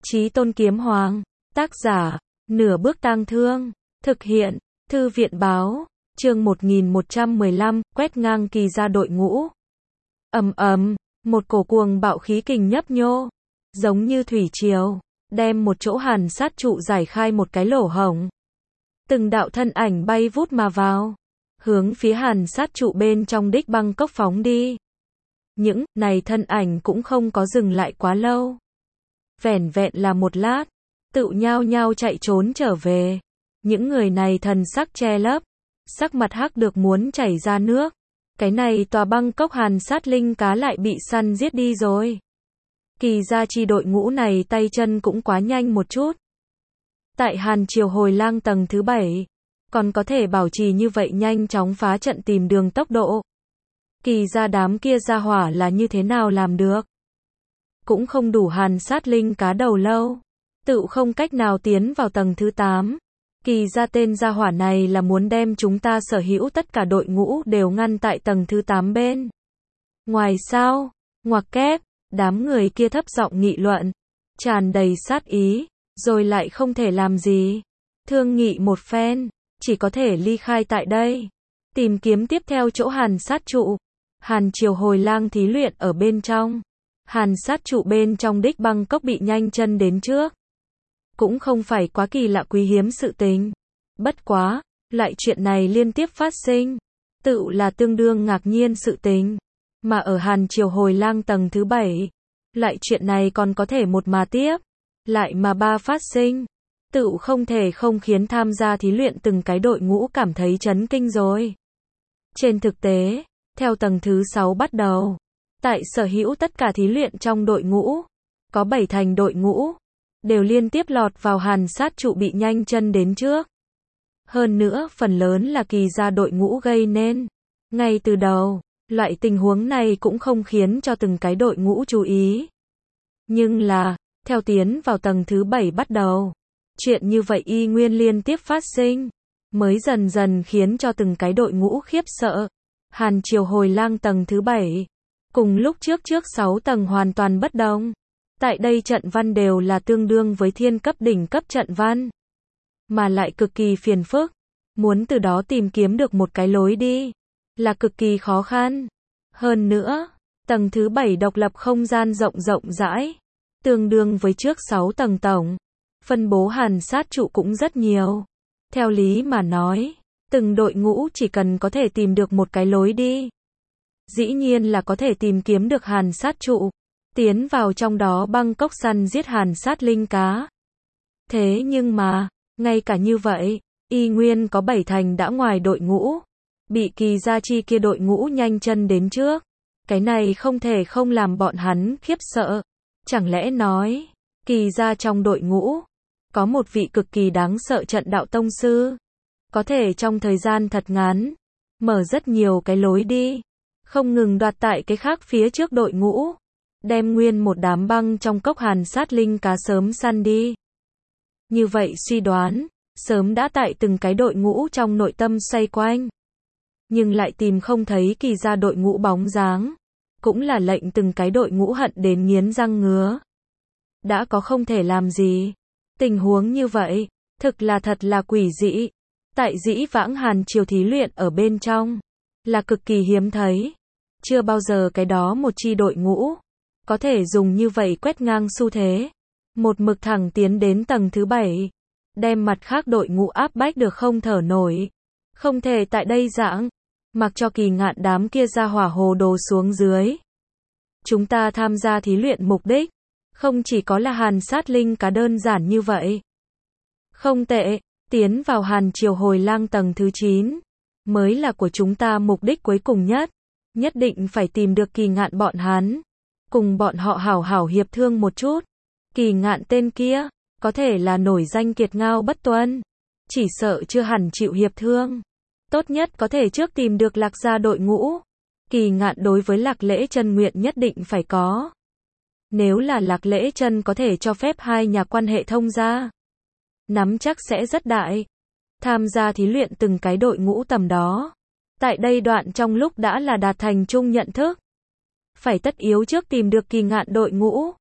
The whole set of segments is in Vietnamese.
Chí Tôn Kiếm Hoàng, tác giả, Nửa Bước Tang Thương, thực hiện, Thư viện Báo, chương 1115, quét ngang Kỳ Gia đội ngũ. Một cổ cuồng bạo khí kình nhấp nhô, giống như thủy triều, đem một chỗ hàn sát trụ giải khai một cái lỗ hổng. Từng đạo thân ảnh bay vút mà vào, hướng phía hàn sát trụ bên trong đích băng cốc phóng đi. Những này thân ảnh cũng không có dừng lại quá lâu. Vẻn vẹn là một lát, tự nhao nhao chạy trốn trở về. Những người này thần sắc che lấp, sắc mặt hắc được muốn chảy ra nước. Cái này tòa băng cốc hàn sát linh cá lại bị săn giết đi rồi. Kỳ gia chi đội ngũ này tay chân cũng quá nhanh một chút. Tại Hàn Triều Hồi Lang tầng thứ 7, còn có thể bảo trì như vậy nhanh chóng phá trận tìm đường tốc độ. Kỳ gia đám kia gia hỏa là như thế nào làm được? Cũng không đủ hàn sát linh cá đầu lâu, tự không cách nào tiến vào tầng thứ 8. Kỳ gia tên gia hỏa này là muốn đem chúng ta sở hữu tất cả đội ngũ đều ngăn tại tầng thứ 8 bên. Ngoài sao, ngoặc kép, đám người kia thấp giọng nghị luận, tràn đầy sát ý, rồi lại không thể làm gì. Thương nghị một phen, chỉ có thể ly khai tại đây, tìm kiếm tiếp theo chỗ hàn sát trụ. Hàn Triều Hồi Lang thí luyện ở bên trong. Hàn sát trụ bên trong đích băng cốc bị nhanh chân đến trước. Cũng không phải quá kỳ lạ quý hiếm sự tình. Bất quá, lại chuyện này liên tiếp phát sinh, tự là tương đương ngạc nhiên sự tình. Mà ở Hàn Triều Hồi Lang tầng thứ 7, lại chuyện này còn có thể một mà tiếp, lại mà ba phát sinh. Tự không thể không khiến tham gia thí luyện từng cái đội ngũ cảm thấy chấn kinh rồi. Trên thực tế, theo tầng thứ 6 bắt đầu, tại sở hữu tất cả thí luyện trong đội ngũ, có 7 thành đội ngũ, đều liên tiếp lọt vào hàn sát trụ bị nhanh chân đến trước. Hơn nữa, phần lớn là kỳ gia đội ngũ gây nên. Ngay từ đầu, loại tình huống này cũng không khiến cho từng cái đội ngũ chú ý. Nhưng là, theo tiến vào tầng thứ 7 bắt đầu, chuyện như vậy y nguyên liên tiếp phát sinh, mới dần dần khiến cho từng cái đội ngũ khiếp sợ. Hàn Triều Hồi Lang tầng thứ 7, cùng lúc trước 6 tầng hoàn toàn bất đồng. Tại đây trận văn đều là tương đương với thiên cấp đỉnh cấp trận văn, mà lại cực kỳ phiền phức. Muốn từ đó tìm kiếm được một cái lối đi, là cực kỳ khó khăn. Hơn nữa, tầng thứ 7 độc lập không gian rộng rãi, tương đương với trước 6 tầng tổng. Phân bố hàn sát trụ cũng rất nhiều. Theo lý mà nói, từng đội ngũ chỉ cần có thể tìm được một cái lối đi, dĩ nhiên là có thể tìm kiếm được hàn sát trụ, tiến vào trong đó băng cốc săn giết hàn sát linh cá. Thế nhưng mà, ngay cả như vậy, y nguyên có 7 thành đã ngoài đội ngũ, bị kỳ gia chi kia đội ngũ nhanh chân đến trước. Cái này không thể không làm bọn hắn khiếp sợ. Chẳng lẽ nói, kỳ gia trong đội ngũ, có một vị cực kỳ đáng sợ trận đạo tông sư, có thể trong thời gian thật ngắn, mở rất nhiều cái lối đi, không ngừng đoạt tại cái khác phía trước đội ngũ, đem nguyên một đám băng trong cốc hàn sát linh cá sớm săn đi. Như vậy suy đoán, sớm đã tại từng cái đội ngũ trong nội tâm xoay quanh, nhưng lại tìm không thấy kỳ gia đội ngũ bóng dáng, cũng là lệnh từng cái đội ngũ hận đến nghiến răng ngứa. Đã có không thể làm gì. Tình huống như vậy, thực là thật là quỷ dị. Tại dĩ vãng Hàn Triều thí luyện ở bên trong, là cực kỳ hiếm thấy. Chưa bao giờ cái đó một chi đội ngũ, có thể dùng như vậy quét ngang xu thế. Một mực thẳng tiến đến tầng thứ 7, đem mặt khác đội ngũ áp bách được không thở nổi. Không thể tại đây giảng, mặc cho Kỳ Ngạn đám kia ra hỏa hồ đồ xuống dưới. Chúng ta tham gia thí luyện mục đích, không chỉ có là hàn sát linh cá đơn giản như vậy. Không tệ, tiến vào Hàn Triều Hồi Lang tầng thứ 9, mới là của chúng ta mục đích cuối cùng nhất. Nhất định phải tìm được Kỳ Ngạn bọn hắn, cùng bọn họ hảo hảo hiệp thương một chút. Kỳ Ngạn tên kia, có thể là nổi danh kiệt ngao bất tuân, chỉ sợ chưa hẳn chịu hiệp thương. Tốt nhất có thể trước tìm được Lạc gia đội ngũ. Kỳ Ngạn đối với Lạc Lễ Chân nguyện nhất định phải có. Nếu là Lạc Lễ Chân có thể cho phép hai nhà quan hệ thông gia, nắm chắc sẽ rất đại. Tham gia thí luyện từng cái đội ngũ tầm đó, tại đây đoạn trong lúc đã là đạt thành chung nhận thức. Phải tất yếu trước tìm được Kỳ Ngạn đội ngũ,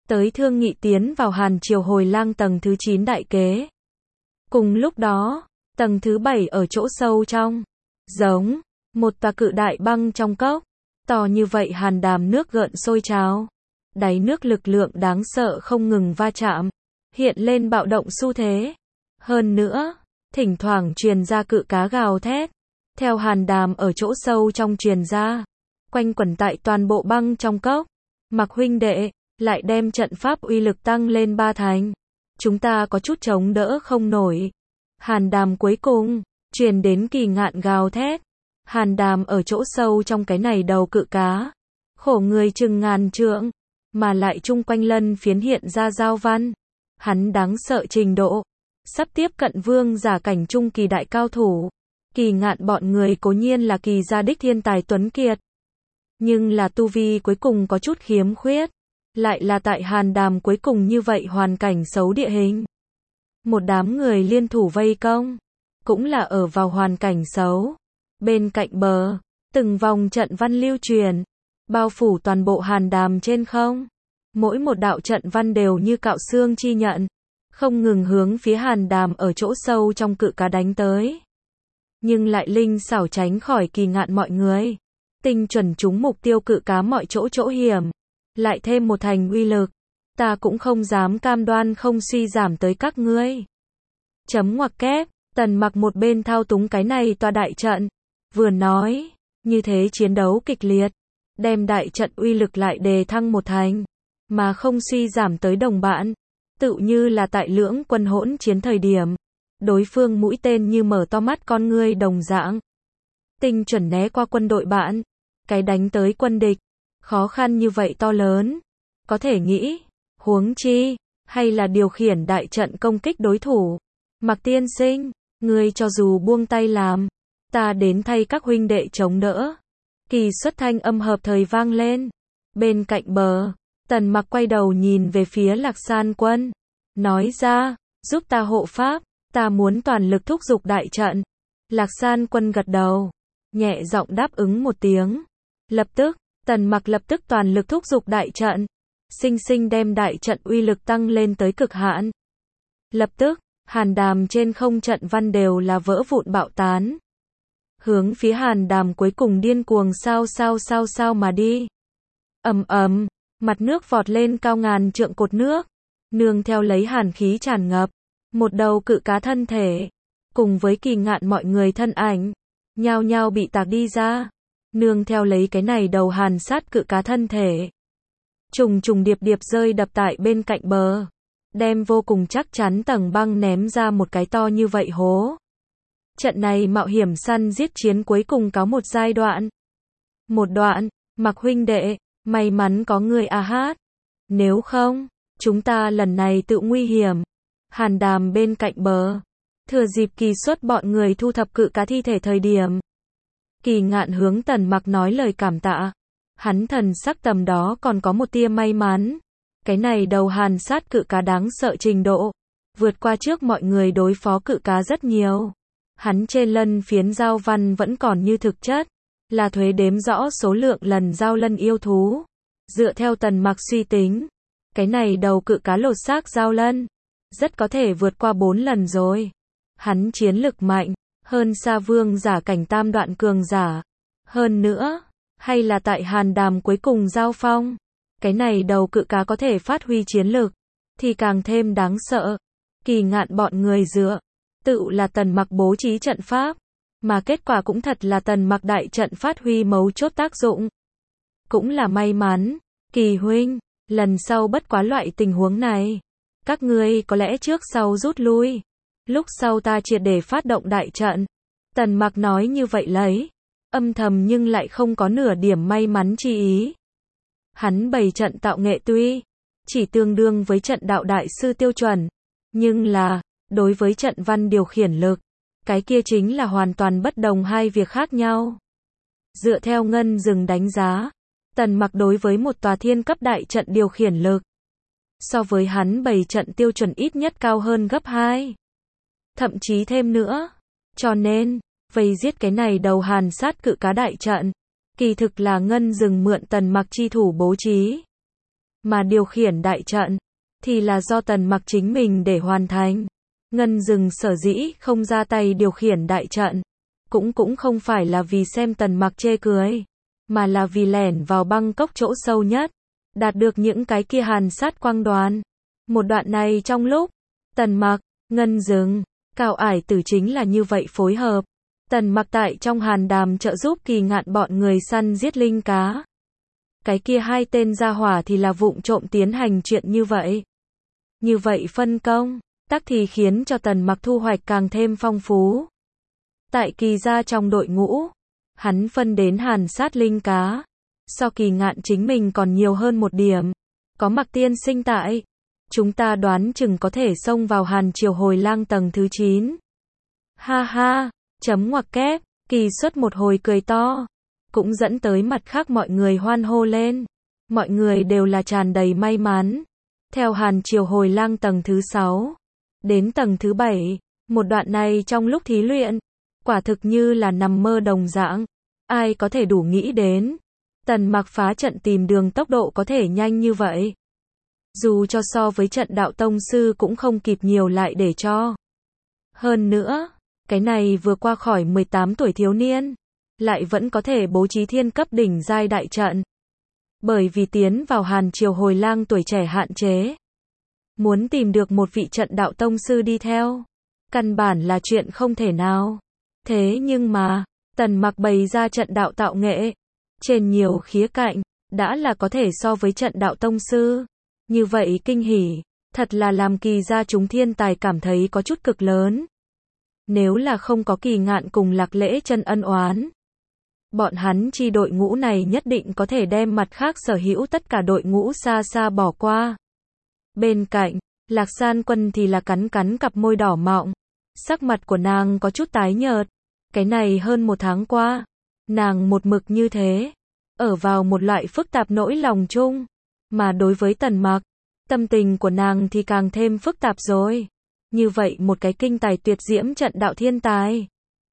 tới thương nghị tiến vào Hàn Triều Hồi Lang tầng thứ 9 đại kế. Cùng lúc đó, tầng thứ 7 ở chỗ sâu trong, giống một tòa cự đại băng trong cốc, to như vậy hàn đàm nước gợn sôi trào. Đáy nước lực lượng đáng sợ không ngừng va chạm, hiện lên bạo động xu thế. Hơn nữa, thỉnh thoảng truyền ra cự cá gào thét, theo hàn đàm ở chỗ sâu trong truyền ra, quanh quẩn tại toàn bộ băng trong cốc. Mặc huynh đệ, lại đem trận pháp uy lực tăng lên 3 thành. Chúng ta có chút chống đỡ không nổi. Hàn đàm cuối cùng, truyền đến Kỳ Ngạn gào thét. Hàn đàm ở chỗ sâu trong cái này đầu cự cá. Khổ người chừng ngàn trượng, mà lại chung quanh lân phiến hiện ra giao văn. Hắn đáng sợ trình độ, sắp tiếp cận vương giả cảnh trung kỳ đại cao thủ. Kỳ Ngạn bọn người cố nhiên là Kỳ gia đích thiên tài tuấn kiệt. Nhưng là tu vi cuối cùng có chút khiếm khuyết. Lại là tại hàn đàm cuối cùng như vậy hoàn cảnh xấu địa hình. Một đám người liên thủ vây công, cũng là ở vào hoàn cảnh xấu. Bên cạnh bờ, từng vòng trận văn lưu truyền, bao phủ toàn bộ hàn đàm trên không. Mỗi một đạo trận văn đều như cạo xương chi nhận, không ngừng hướng phía hàn đàm ở chỗ sâu trong cự cá đánh tới. Nhưng lại linh xảo tránh khỏi Kỳ Ngạn mọi người. Tinh chuẩn trúng mục tiêu cự cá mọi chỗ chỗ hiểm. Lại thêm một thành uy lực, ta cũng không dám cam đoan không suy giảm tới các ngươi. Chấm ngoặc kép, Tần Mặc một bên thao túng cái này tòa đại trận, vừa nói, như thế chiến đấu kịch liệt, đem đại trận uy lực lại đề thăng một thành, mà không suy giảm tới đồng bạn, tự như là tại lưỡng quân hỗn chiến thời điểm, đối phương mũi tên như mở to mắt con ngươi đồng dạng, tinh chuẩn né qua quân đội bạn, cái đánh tới quân địch. Khó khăn như vậy to lớn, có thể nghĩ, huống chi, hay là điều khiển đại trận công kích đối thủ. Mặc tiên sinh, ngươi cho dù buông tay làm, ta đến thay các huynh đệ chống đỡ. Kỳ xuất thanh âm hợp thời vang lên. Bên cạnh bờ, Tần Mặc quay đầu nhìn về phía Lạc San Quân, nói ra, giúp ta hộ pháp, ta muốn toàn lực thúc giục đại trận. Lạc San Quân gật đầu, nhẹ giọng đáp ứng một tiếng. Lập tức, Tần Mặc lập tức toàn lực thúc giục đại trận, sinh sinh đem đại trận uy lực tăng lên tới cực hạn. Lập tức, hàn đàm trên không trận văn đều là vỡ vụn bạo tán. Hướng phía hàn đàm cuối cùng điên cuồng sao mà đi. Ầm ầm, mặt nước vọt lên cao ngàn trượng cột nước, nương theo lấy hàn khí tràn ngập, một đầu cự cá thân thể, cùng với Kỳ Ngạn mọi người thân ảnh, nhao nhao bị tạc đi ra. Nương theo lấy cái này đầu hàn sát cự cá thân thể, trùng trùng điệp điệp rơi đập tại bên cạnh bờ, đem vô cùng chắc chắn tầng băng ném ra một cái to như vậy hố. Trận này mạo hiểm săn giết chiến cuối cùng có một giai đoạn. Một đoạn, Mặc huynh đệ, may mắn có người hát. Nếu không, chúng ta lần này tự nguy hiểm. Hàn đàm bên cạnh bờ, thừa dịp Kỳ xuất bọn người thu thập cự cá thi thể thời điểm. Kỳ Ngạn hướng Tần Mặc nói lời cảm tạ. Hắn thần sắc tầm đó còn có một tia may mắn. Cái này đầu hàn sát cự cá đáng sợ trình độ, vượt qua trước mọi người đối phó cự cá rất nhiều. Hắn trên lân phiến giao văn vẫn còn như thực chất, là thuế đếm rõ số lượng lần giao lân yêu thú. Dựa theo Tần Mặc suy tính, cái này đầu cự cá lột xác giao lân, rất có thể vượt qua 4 lần rồi. Hắn chiến lực mạnh, hơn xa vương giả cảnh tam đoạn cường giả. Hơn nữa, hay là tại hàn đàm cuối cùng giao phong, cái này đầu cự cá có thể phát huy chiến lực, thì càng thêm đáng sợ. Kỳ Ngạn bọn người dựa, tự là Tần Mặc bố trí trận pháp, mà kết quả cũng thật là Tần Mặc đại trận phát huy mấu chốt tác dụng. Cũng là may mắn, Kỳ huynh, lần sau bất quá loại tình huống này, các ngươi có lẽ trước sau rút lui, lúc sau ta triệt để phát động đại trận. Tần Mặc nói như vậy lấy, âm thầm nhưng lại không có nửa điểm may mắn chi ý. Hắn bày trận tạo nghệ tuy chỉ tương đương với trận đạo đại sư tiêu chuẩn, nhưng là, đối với trận văn điều khiển lực, cái kia chính là hoàn toàn bất đồng hai việc khác nhau. Dựa theo Ngân Dừng đánh giá, Tần Mặc đối với một tòa thiên cấp đại trận điều khiển lực, so với hắn bày trận tiêu chuẩn ít nhất cao hơn gấp 2. Thậm chí thêm nữa. Cho nên, vây giết cái này đầu hàn sát cự cá đại trận, kỳ thực là Ngân Dừng mượn Tần Mặc chi thủ bố trí. mà điều khiển đại trận, thì là do Tần Mặc chính mình để hoàn thành. Ngân Dừng sở dĩ không ra tay điều khiển đại trận, cũng không phải là vì xem Tần Mặc chê cười, mà là vì lẻn vào băng cốc chỗ sâu nhất, đạt được những cái kia hàn sát quang đoàn. Một đoạn này trong lúc Tần Mặc, Ngân Dừng, Cao Ải Tử chính là như vậy phối hợp. Tần Mặc tại trong hàn đàm trợ giúp Kỳ Ngạn bọn người săn giết linh cá. Cái kia hai tên gia hỏa thì là vụng trộm tiến hành chuyện như vậy. Như vậy phân công, tác thì khiến cho Tần Mặc thu hoạch càng thêm phong phú. Tại Kỳ gia trong đội ngũ, hắn phân đến hàn sát linh cá. So Kỳ Ngạn chính mình còn nhiều hơn một điểm. Có Mặc tiên sinh tại, chúng ta đoán chừng có thể xông vào Hàn Triều Hồi Lang tầng thứ 9. Ha ha, chấm ngoặc kép, Kỳ Xuất một hồi cười to, cũng dẫn tới mặt khác mọi người hoan hô lên. Mọi người đều là tràn đầy may mắn. Theo Hàn Triều Hồi Lang tầng thứ 6 đến tầng thứ 7, một đoạn này trong lúc thí luyện, quả thực như là nằm mơ đồng dạng. Ai có thể đủ nghĩ đến, Tần Mặc phá trận tìm đường tốc độ có thể nhanh như vậy. Dù cho so với trận đạo tông sư cũng không kịp nhiều lại để cho. Hơn nữa, cái này vừa qua khỏi 18 tuổi thiếu niên, lại vẫn có thể bố trí thiên cấp đỉnh giai đại trận. Bởi vì tiến vào Hàn Triều Hồi Lang tuổi trẻ hạn chế. Muốn tìm được một vị trận đạo tông sư đi theo, căn bản là chuyện không thể nào. Thế nhưng mà, Tần Mặc bày ra trận đạo tạo nghệ, trên nhiều khía cạnh, đã là có thể so với trận đạo tông sư. Như vậy kinh hỉ, thật là làm Kỳ gia chúng thiên tài cảm thấy có chút cực lớn. Nếu là không có Kỳ Ngạn cùng Lạc Lễ Chân ân oán, bọn hắn chi đội ngũ này nhất định có thể đem mặt khác sở hữu tất cả đội ngũ xa xa bỏ qua. Bên cạnh, Lạc San Quân thì là cắn cắn cặp môi đỏ mọng. Sắc mặt của nàng có chút tái nhợt. Cái này hơn một tháng qua, nàng một mực như thế, ở vào một loại phức tạp nỗi lòng chung. Mà đối với Tần Mặc, tâm tình của nàng thì càng thêm phức tạp rồi. Như vậy một cái kinh tài tuyệt diễm trận đạo thiên tài,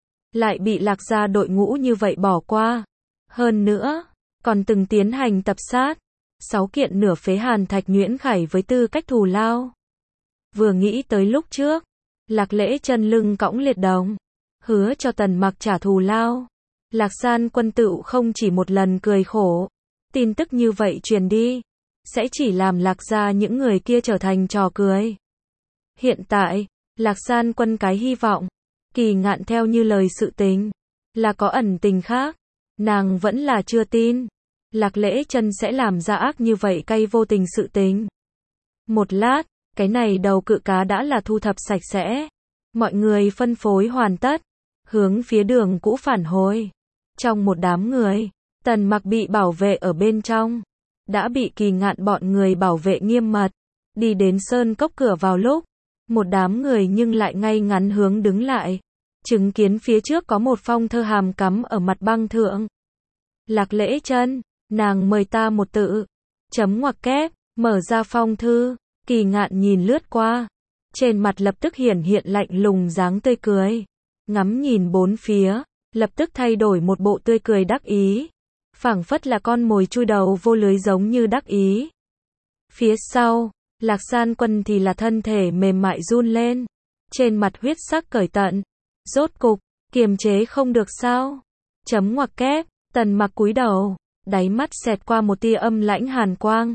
lại bị Lạc gia đội ngũ như vậy bỏ qua. Hơn nữa, còn từng tiến hành tập sát 6 kiện nửa phế hàn thạch nhuyễn khải với tư cách thù lao. Vừa nghĩ tới lúc trước, Lạc Lễ Chân lưng cõng liệt đồng, hứa cho Tần Mặc trả thù lao. Lạc San Quân tựu không chỉ một lần cười khổ. Tin tức như vậy truyền đi, sẽ chỉ làm Lạc gia những người kia trở thành trò cười. Hiện tại, Lạc San Quân cái hy vọng, Kỳ Ngạn theo như lời sự tình, là có ẩn tình khác. Nàng vẫn là chưa tin, Lạc Lễ Chân sẽ làm ra ác như vậy cay vô tình sự tình. Một lát, cái này đầu cự cá đã là thu thập sạch sẽ. Mọi người phân phối hoàn tất, hướng phía đường cũ phản hồi. Trong một đám người, Tần Mặc bị bảo vệ ở bên trong, đã bị Kỳ Ngạn bọn người bảo vệ nghiêm mật. Đi đến sơn cốc cửa vào lúc, một đám người nhưng lại ngay ngắn hướng đứng lại, chứng kiến phía trước có một phong thơ hàm cắm ở mặt băng thượng. Lạc Lễ Chân, nàng mời ta một tự. Chấm ngoặc kép, mở ra phong thư, Kỳ Ngạn nhìn lướt qua, trên mặt lập tức hiển hiện lạnh lùng dáng tươi cười. Ngắm nhìn bốn phía, lập tức thay đổi một bộ tươi cười đắc ý, phảng phất là con mồi chui đầu vô lưới giống như đắc ý. Phía sau, Lạc San Quân thì là thân thể mềm mại run lên, trên mặt huyết sắc cởi tận. Rốt cục, kiềm chế không được sao? Chấm ngoặc kép, Tần Mặc cúi đầu, đáy mắt xẹt qua một tia âm lãnh hàn quang.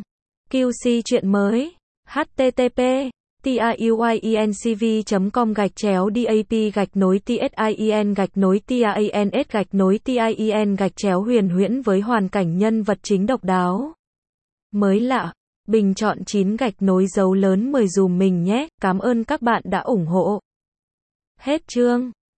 QC chuyện mới, http://tiuy.cv.com/DAP-TIEN-TIANS-TIEN với hoàn cảnh nhân vật chính độc đáo. Mới lạ, bình chọn 9 dấu lớn 10 dùm mình nhé, cảm ơn các bạn đã ủng hộ. Hết chương.